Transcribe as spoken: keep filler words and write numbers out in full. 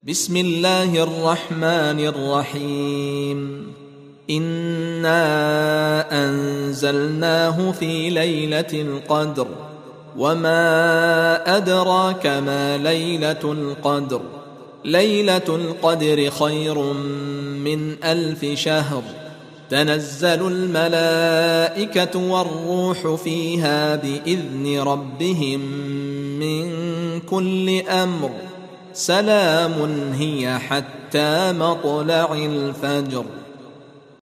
بسم الله الرحمن الرحيم إنا أنزلناه في ليلة القدر وما أدراك ما ليلة القدر ليلة القدر خير من ألف شهر تنزل الملائكة والروح فيها بإذن ربهم من كل أمر سلام هي حتى مطلع الفجر.